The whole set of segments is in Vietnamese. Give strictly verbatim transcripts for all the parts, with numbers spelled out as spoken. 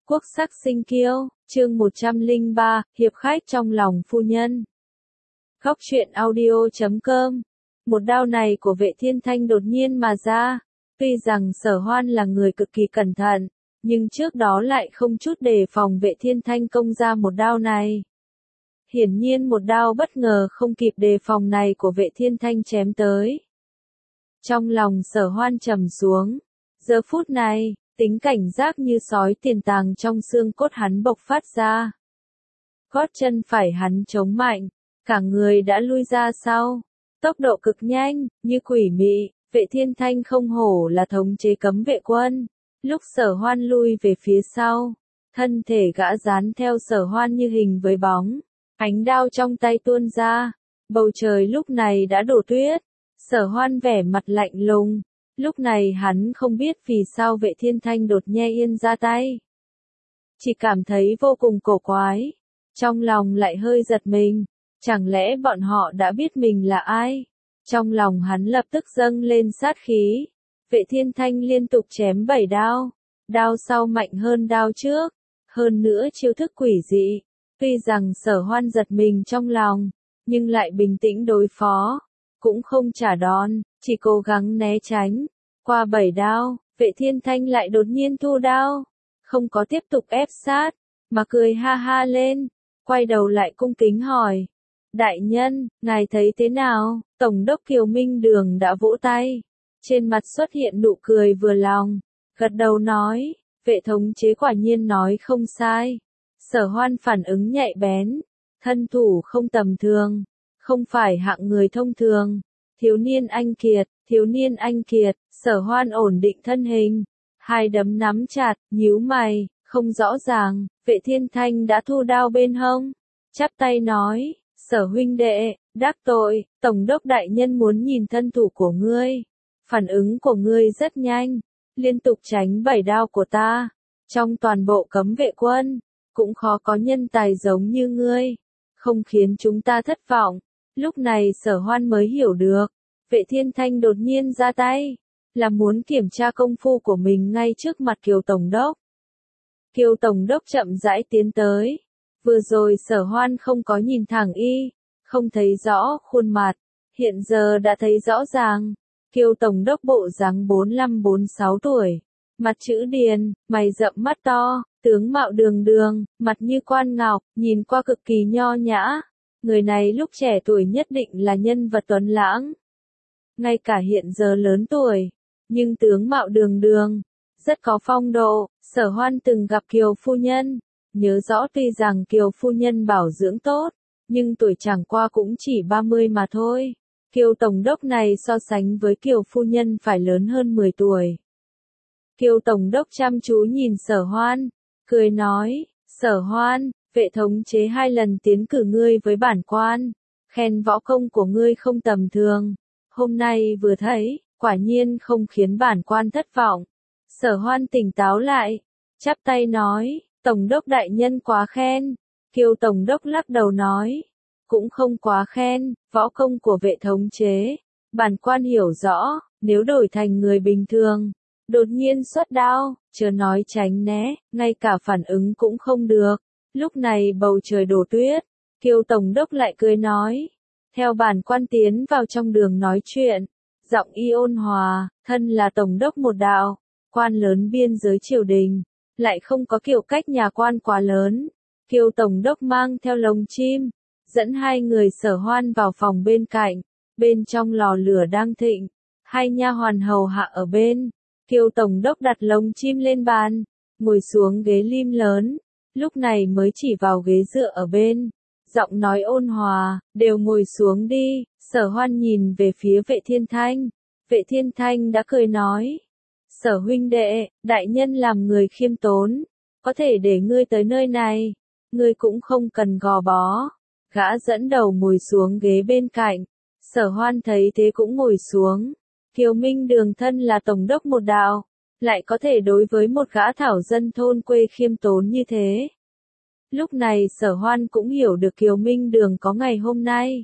Quốc sắc sinh kiêu, chương một trăm lẻ ba, hiệp khách trong lòng phu nhân. Góc truyện audio chấm com. Một đao này của Vệ Thiên Thanh đột nhiên mà ra, tuy rằng Sở Hoan là người cực kỳ cẩn thận, nhưng trước đó lại không chút đề phòng Vệ Thiên Thanh công ra một đao này. Hiển nhiên một đao bất ngờ không kịp đề phòng này của Vệ Thiên Thanh chém tới. Trong lòng Sở Hoan trầm xuống, giờ phút này, tính cảnh giác như sói tiềm tàng trong xương cốt hắn bộc phát ra. Gót chân phải hắn chống mạnh, cả người đã lui ra sau, tốc độ cực nhanh, như quỷ mị. Vệ Thiên Thanh không hổ là thống chế cấm vệ quân. Lúc Sở Hoan lui về phía sau, thân thể gã dán theo Sở Hoan như hình với bóng, ánh đao trong tay tuôn ra, bầu trời lúc này đã đổ tuyết. Sở Hoan vẻ mặt lạnh lùng. Lúc này hắn không biết vì sao Vệ Thiên Thanh đột nhiên yên ra tay. Chỉ cảm thấy vô cùng cổ quái. Trong lòng lại hơi giật mình. Chẳng lẽ bọn họ đã biết mình là ai? Trong lòng hắn lập tức dâng lên sát khí. Vệ Thiên Thanh liên tục chém bảy đao. Đao sau mạnh hơn đao trước. Hơn nữa chiêu thức quỷ dị. Tuy rằng Sở Hoan giật mình trong lòng, nhưng lại bình tĩnh đối phó. Cũng không trả đòn, chỉ cố gắng né tránh. Qua bảy đao, Vệ Thiên Thanh lại đột nhiên thu đao, không có tiếp tục ép sát, mà cười ha ha lên, quay đầu lại cung kính hỏi. Đại nhân, ngài thấy thế nào? Tổng đốc Kiều Minh Đường đã vỗ tay, trên mặt xuất hiện nụ cười vừa lòng, gật đầu nói, Vệ thống chế quả nhiên nói không sai. Sở Hoan phản ứng nhạy bén, thân thủ không tầm thường, không phải hạng người thông thường. Thiếu niên anh kiệt, thiếu niên anh kiệt. Sở Hoan ổn định thân hình, hai đấm nắm chặt, nhíu mày, không rõ ràng. Vệ Thiên Thanh đã thu đao bên hông, chắp tay nói, Sở huynh đệ, đắc tội, Tổng đốc đại nhân muốn nhìn thân thủ của ngươi. Phản ứng của ngươi rất nhanh, liên tục tránh bảy đao của ta. Trong toàn bộ cấm vệ quân, cũng khó có nhân tài giống như ngươi, không khiến chúng ta thất vọng. Lúc này Sở Hoan mới hiểu được, Vệ Thiên Thanh đột nhiên ra tay, là muốn kiểm tra công phu của mình ngay trước mặt Kiều Tổng đốc. Kiều Tổng đốc chậm rãi tiến tới. Vừa rồi Sở Hoan không có nhìn thẳng y, không thấy rõ khuôn mặt, hiện giờ đã thấy rõ ràng. Kiều Tổng đốc bộ dáng bốn lăm bốn sáu tuổi, mặt chữ điền, mày rậm mắt to, tướng mạo đường đường, mặt như quan ngọc, nhìn qua cực kỳ nho nhã. Người này lúc trẻ tuổi nhất định là nhân vật tuấn lãng. Ngay cả hiện giờ lớn tuổi, nhưng tướng mạo đường đường, rất có phong độ. Sở Hoan từng gặp Kiều phu nhân, nhớ rõ tuy rằng Kiều phu nhân bảo dưỡng tốt, nhưng tuổi chẳng qua cũng chỉ ba mươi mà thôi. Kiều Tổng đốc này so sánh với Kiều phu nhân phải lớn hơn mười tuổi. Kiều Tổng đốc chăm chú nhìn Sở Hoan, cười nói, Sở Hoan, Vệ thống chế hai lần tiến cử ngươi với bản quan, khen võ công của ngươi không tầm thường. Hôm nay vừa thấy, quả nhiên không khiến bản quan thất vọng. Sở Hoan tỉnh táo lại, chắp tay nói, Tổng đốc đại nhân quá khen. Kiều Tổng đốc lắc đầu nói, cũng không quá khen, võ công của Vệ thống chế, bản quan hiểu rõ, nếu đổi thành người bình thường, đột nhiên xuất đao, chớ nói tránh né, ngay cả phản ứng cũng không được. Lúc này bầu trời đổ tuyết, Kiều Tổng đốc lại cười nói, theo bản quan tiến vào trong đường nói chuyện, giọng y ôn hòa, thân là Tổng đốc một đạo, quan lớn biên giới triều đình, lại không có kiểu cách nhà quan quá lớn. Kiều Tổng đốc mang theo lồng chim, dẫn hai người Sở Hoan vào phòng bên cạnh, bên trong lò lửa đang thịnh, hai nha hoàn hầu hạ ở bên. Kiều Tổng đốc đặt lồng chim lên bàn, ngồi xuống ghế lim lớn, lúc này mới chỉ vào ghế dựa ở bên, giọng nói ôn hòa, đều ngồi xuống đi. Sở Hoan nhìn về phía Vệ Thiên Thanh, Vệ Thiên Thanh đã cười nói, Sở huynh đệ, đại nhân làm người khiêm tốn, có thể để ngươi tới nơi này, ngươi cũng không cần gò bó. Gã dẫn đầu ngồi xuống ghế bên cạnh, Sở Hoan thấy thế cũng ngồi xuống. Kiều Minh Đường thân là Tổng đốc một đạo, lại có thể đối với một gã thảo dân thôn quê khiêm tốn như thế. Lúc này Sở Hoan cũng hiểu được Kiều Minh Đường có ngày hôm nay.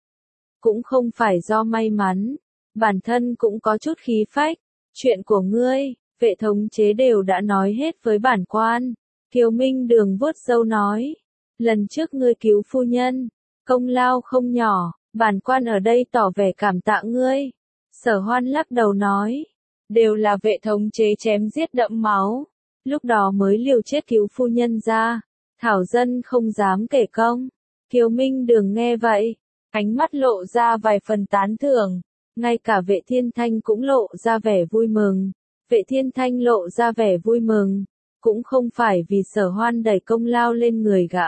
Cũng không phải do may mắn, bản thân cũng có chút khí phách. Chuyện của ngươi, Vệ thống chế đều đã nói hết với bản quan. Kiều Minh Đường vuốt râu nói. Lần trước ngươi cứu phu nhân, công lao không nhỏ, bản quan ở đây tỏ vẻ cảm tạ ngươi. Sở Hoan lắc đầu nói. Đều là vệ thống chế chém giết đẫm máu. Lúc đó mới liều chết cứu phu nhân ra. Thảo dân không dám kể công. Kiều Minh Đường nghe vậy, ánh mắt lộ ra vài phần tán thưởng. Ngay cả vệ thiên thanh cũng lộ ra vẻ vui mừng. Vệ thiên thanh lộ ra vẻ vui mừng. Cũng không phải vì Sở Hoan đẩy công lao lên người gã.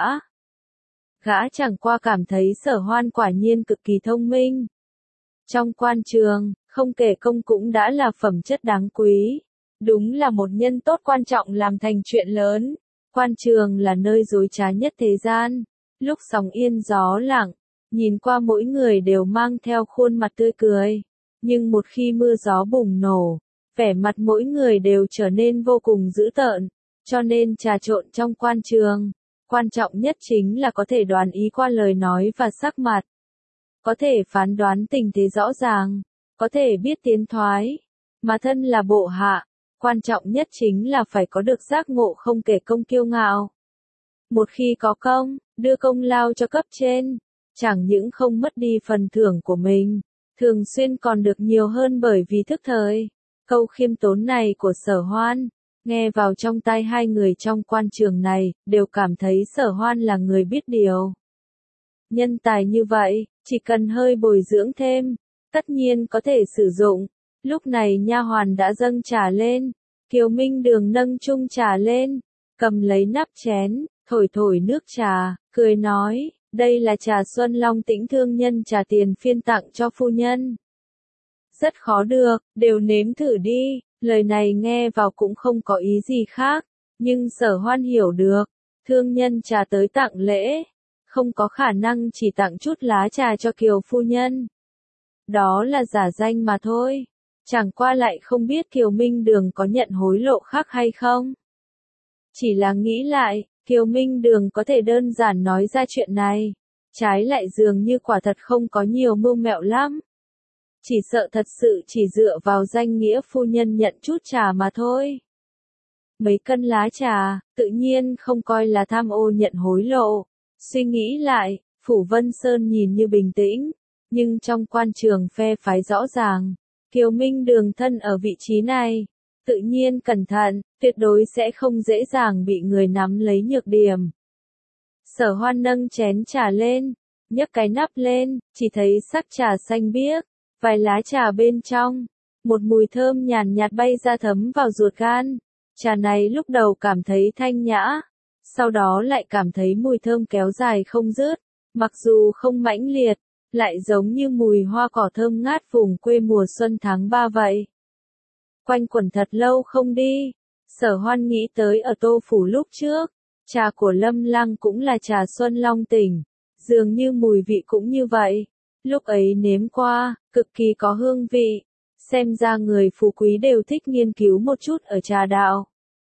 Gã chẳng qua cảm thấy Sở Hoan quả nhiên cực kỳ thông minh. Trong quan trường, không kể công cũng đã là phẩm chất đáng quý. Đúng là một nhân tốt quan trọng làm thành chuyện lớn. Quan trường là nơi dối trá nhất thế gian. Lúc sóng yên gió lặng, nhìn qua mỗi người đều mang theo khuôn mặt tươi cười. Nhưng một khi mưa gió bùng nổ, vẻ mặt mỗi người đều trở nên vô cùng dữ tợn. Cho nên trà trộn trong quan trường, quan trọng nhất chính là có thể đoán ý qua lời nói và sắc mặt. Có thể phán đoán tình thế rõ ràng, có thể biết tiến thoái. Mà thân là bộ hạ, quan trọng nhất chính là phải có được giác ngộ không kể công kiêu ngạo. Một khi có công, đưa công lao cho cấp trên, chẳng những không mất đi phần thưởng của mình, thường xuyên còn được nhiều hơn bởi vì thức thời. Câu khiêm tốn này của Sở Hoan, nghe vào trong tai hai người trong quan trường này, đều cảm thấy Sở Hoan là người biết điều. Nhân tài như vậy, chỉ cần hơi bồi dưỡng thêm, tất nhiên có thể sử dụng. Lúc này nha hoàn đã dâng trà lên, Kiều Minh Đường nâng chung trà lên, cầm lấy nắp chén, thổi thổi nước trà, cười nói, đây là trà Xuân Long Tĩnh thương nhân trà tiền phiên tặng cho phu nhân. Rất khó được, đều nếm thử đi. Lời này nghe vào cũng không có ý gì khác, nhưng Sở Hoan hiểu được, thương nhân trà tới tặng lễ, không có khả năng chỉ tặng chút lá trà cho Kiều phu nhân. Đó là giả danh mà thôi, chẳng qua lại không biết Kiều Minh Đường có nhận hối lộ khác hay không. Chỉ là nghĩ lại, Kiều Minh Đường có thể đơn giản nói ra chuyện này, trái lại dường như quả thật không có nhiều mưu mẹo lắm. Chỉ sợ thật sự chỉ dựa vào danh nghĩa phu nhân nhận chút trà mà thôi. Mấy cân lá trà, tự nhiên không coi là tham ô nhận hối lộ. Suy nghĩ lại, Phủ Vân Sơn nhìn như bình tĩnh, nhưng trong quan trường phe phái rõ ràng, Kiều Minh Đường thân ở vị trí này, tự nhiên cẩn thận, tuyệt đối sẽ không dễ dàng bị người nắm lấy nhược điểm. Sở Hoan nâng chén trà lên, nhấc cái nắp lên, chỉ thấy sắc trà xanh biếc. Vài lá trà bên trong, một mùi thơm nhàn nhạt bay ra thấm vào ruột gan. Trà này lúc đầu cảm thấy thanh nhã, sau đó lại cảm thấy mùi thơm kéo dài không dứt, mặc dù không mãnh liệt, lại giống như mùi hoa cỏ thơm ngát vùng quê mùa xuân tháng ba vậy. Quanh quẩn thật lâu không đi, Sở Hoan nghĩ tới ở Tô Phủ lúc trước, trà của Lâm Lăng cũng là trà Xuân Long Tỉnh, dường như mùi vị cũng như vậy. Lúc ấy nếm qua, cực kỳ có hương vị, xem ra người phú quý đều thích nghiên cứu một chút ở trà đạo.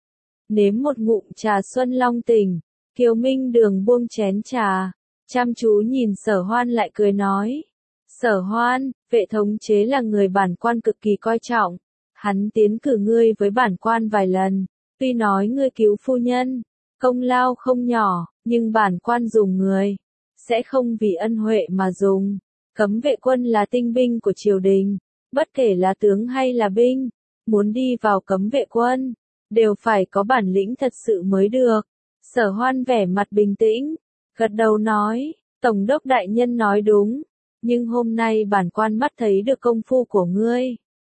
Nếm một ngụm trà Xuân Long Tỉnh, Kiều Minh Đường buông chén trà, chăm chú nhìn Sở Hoan lại cười nói. Sở Hoan, vệ thống chế là người bản quan cực kỳ coi trọng, hắn tiến cử ngươi với bản quan vài lần, tuy nói ngươi cứu phu nhân, công lao không nhỏ, nhưng bản quan dùng người, sẽ không vì ân huệ mà dùng. Cấm vệ quân là tinh binh của triều đình, bất kể là tướng hay là binh, muốn đi vào cấm vệ quân, đều phải có bản lĩnh thật sự mới được. Sở Hoan vẻ mặt bình tĩnh, gật đầu nói, Tổng đốc đại nhân nói đúng, nhưng hôm nay bản quan mắt thấy được công phu của ngươi.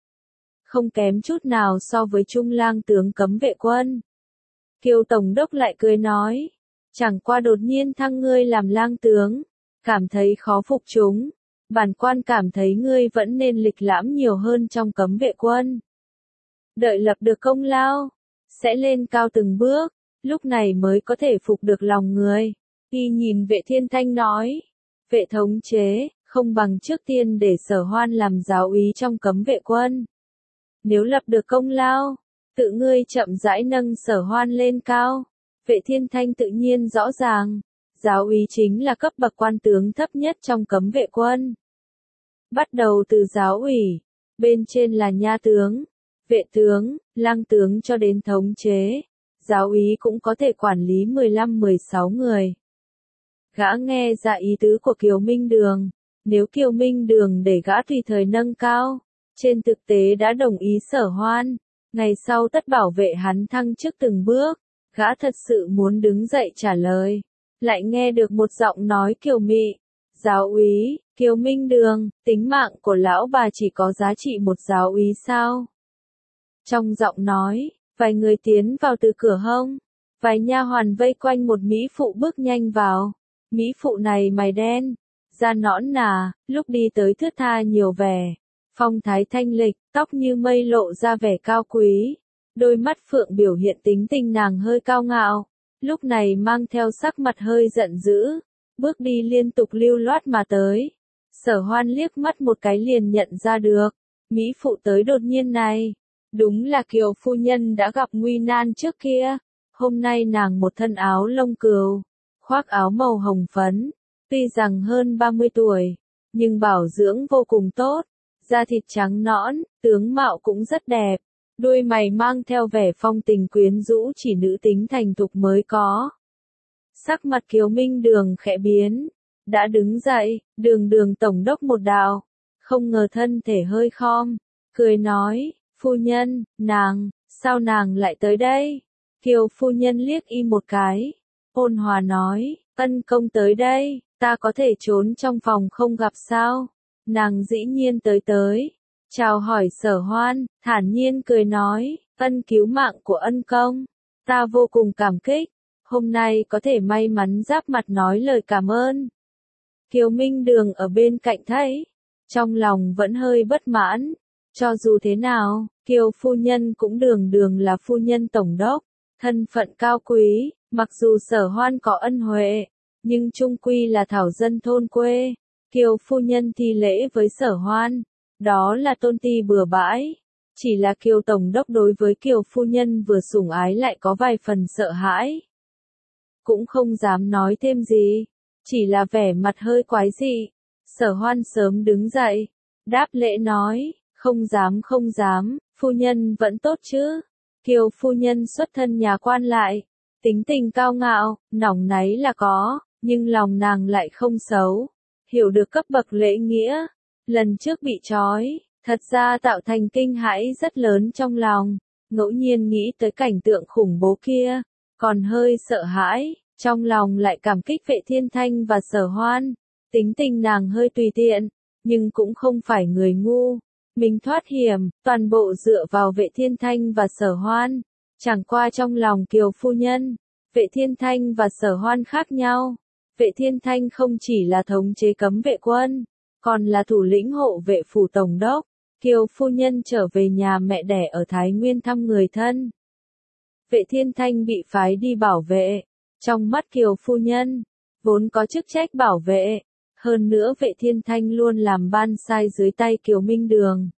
Không kém chút nào so với Trung lang tướng cấm vệ quân. Kiều Tổng đốc lại cười nói, chẳng qua đột nhiên thăng ngươi làm lang tướng, cảm thấy khó phục chúng. Bản quan cảm thấy ngươi vẫn nên lịch lãm nhiều hơn trong cấm vệ quân. Đợi lập được công lao, sẽ lên cao từng bước, lúc này mới có thể phục được lòng người. Y nhìn vệ thiên thanh nói, vệ thống chế, không bằng trước tiên để Sở Hoan làm giáo úy trong cấm vệ quân. Nếu lập được công lao, tự ngươi chậm rãi nâng Sở Hoan lên cao. Vệ thiên thanh tự nhiên rõ ràng, giáo úy chính là cấp bậc quan tướng thấp nhất trong cấm vệ quân. Bắt đầu từ giáo ủy, bên trên là nha tướng, vệ tướng, lang tướng cho đến thống chế. giáo úy cũng có thể quản lý mười lăm mười sáu người. Gã nghe ra ý tứ của Kiều Minh Đường, nếu Kiều Minh Đường để gã tùy thời nâng cao, trên thực tế đã đồng ý Sở Hoan, ngày sau tất bảo vệ hắn thăng chức từng bước, gã thật sự muốn đứng dậy trả lời, lại nghe được một giọng nói kiều mị, giáo úy, Kiều Minh Đường, tính mạng của lão bà chỉ có giá trị một giáo úy sao? Trong giọng nói, vài người tiến vào từ cửa hông, vài nha hoàn vây quanh một mỹ phụ bước nhanh vào, mỹ phụ này mày đen, da nõn nà, lúc đi tới thướt tha nhiều vẻ, phong thái thanh lịch, tóc như mây lộ ra vẻ cao quý, đôi mắt phượng biểu hiện tính tình nàng hơi cao ngạo, lúc này mang theo sắc mặt hơi giận dữ, bước đi liên tục lưu loát mà tới. Sở Hoan liếc mắt một cái liền nhận ra được, mỹ phụ tới đột nhiên này, đúng là Kiều phu nhân đã gặp nguy nan trước kia, hôm nay nàng một thân áo lông cừu, khoác áo màu hồng phấn, tuy rằng hơn ba mươi tuổi, nhưng bảo dưỡng vô cùng tốt, da thịt trắng nõn, tướng mạo cũng rất đẹp, đuôi mày mang theo vẻ phong tình quyến rũ chỉ nữ tính thành thục mới có. Sắc mặt Kiều Minh Đường khẽ biến, đã đứng dậy, đường đường tổng đốc một đạo, không ngờ thân thể hơi khom, cười nói, phu nhân, nàng, sao nàng lại tới đây? Kiều phu nhân liếc y một cái, ôn hòa nói, ân công tới đây, ta có thể trốn trong phòng không gặp sao? Nàng dĩ nhiên tới tới, chào hỏi Sở Hoan, thản nhiên cười nói, ân cứu mạng của ân công, ta vô cùng cảm kích, hôm nay có thể may mắn giáp mặt nói lời cảm ơn. Kiều Minh Đường ở bên cạnh thấy, trong lòng vẫn hơi bất mãn, cho dù thế nào, Kiều phu nhân cũng đường đường là phu nhân tổng đốc, thân phận cao quý, mặc dù Sở Hoan có ân huệ, nhưng chung quy là thảo dân thôn quê, Kiều phu nhân thi lễ với Sở Hoan, đó là tôn ti bừa bãi, chỉ là Kiều tổng đốc đối với Kiều phu nhân vừa sủng ái lại có vài phần sợ hãi. Cũng không dám nói thêm gì, chỉ là vẻ mặt hơi quái dị. Sở Hoan sớm đứng dậy, đáp lễ nói, không dám không dám, phu nhân vẫn tốt chứ. Kiều phu nhân xuất thân nhà quan lại, tính tình cao ngạo, nòng náy là có, nhưng lòng nàng lại không xấu, hiểu được cấp bậc lễ nghĩa. Lần trước bị trói, thật ra tạo thành kinh hãi rất lớn trong lòng, ngẫu nhiên nghĩ tới cảnh tượng khủng bố kia, còn hơi sợ hãi, trong lòng lại cảm kích Vệ Thiên Thanh và Sở Hoan. Tính tình nàng hơi tùy tiện, nhưng cũng không phải người ngu. Mình thoát hiểm, toàn bộ dựa vào Vệ Thiên Thanh và Sở Hoan. Chẳng qua trong lòng Kiều phu nhân, Vệ Thiên Thanh và Sở Hoan khác nhau. Vệ Thiên Thanh không chỉ là thống chế cấm vệ quân, còn là thủ lĩnh hộ vệ phủ tổng đốc. Kiều phu nhân trở về nhà mẹ đẻ ở Thái Nguyên thăm người thân. Vệ Thiên Thanh bị phái đi bảo vệ. Trong mắt Kiều phu nhân, vốn có chức trách bảo vệ. Hơn nữa Vệ Thiên Thanh luôn làm ban sai dưới tay Kiều Minh Đường.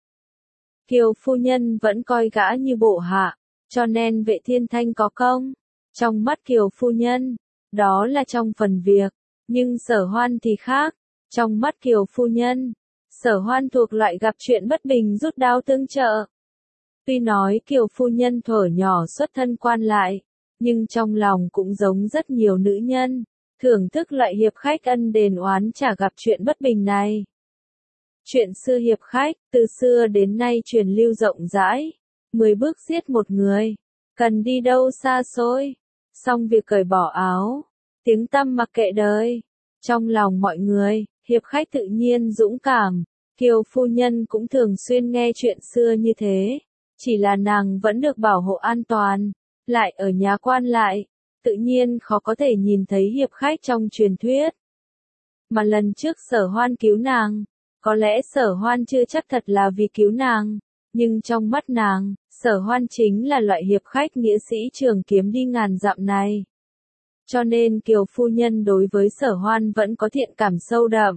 Kiều phu nhân vẫn coi gã như bộ hạ, cho nên Vệ Thiên Thanh có công. Trong mắt Kiều phu nhân, đó là trong phần việc, nhưng Sở Hoan thì khác. Trong mắt Kiều phu nhân, Sở Hoan thuộc loại gặp chuyện bất bình rút đao tương trợ. Tuy nói Kiều phu nhân thuở nhỏ xuất thân quan lại, nhưng trong lòng cũng giống rất nhiều nữ nhân, thưởng thức loại hiệp khách ân đền oán trả gặp chuyện bất bình này. Chuyện xưa hiệp khách, từ xưa đến nay truyền lưu rộng rãi, mười bước giết một người, cần đi đâu xa xôi, xong việc cởi bỏ áo, tiếng tăm mặc kệ đời. Trong lòng mọi người, hiệp khách tự nhiên dũng cảm, Kiều phu nhân cũng thường xuyên nghe chuyện xưa như thế, chỉ là nàng vẫn được bảo hộ an toàn, lại ở nhà quan lại, tự nhiên khó có thể nhìn thấy hiệp khách trong truyền thuyết. Mà lần trước Sở Hoan cứu nàng, có lẽ Sở Hoan chưa chắc thật là vì cứu nàng, nhưng trong mắt nàng, Sở Hoan chính là loại hiệp khách nghĩa sĩ trường kiếm đi ngàn dặm này. Cho nên Kiều phu nhân đối với Sở Hoan vẫn có thiện cảm sâu đậm.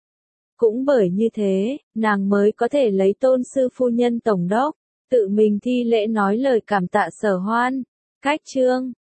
Cũng bởi như thế, nàng mới có thể lấy tôn sư phu nhân tổng đốc, tự mình thi lễ nói lời cảm tạ Sở Hoan. Cách chương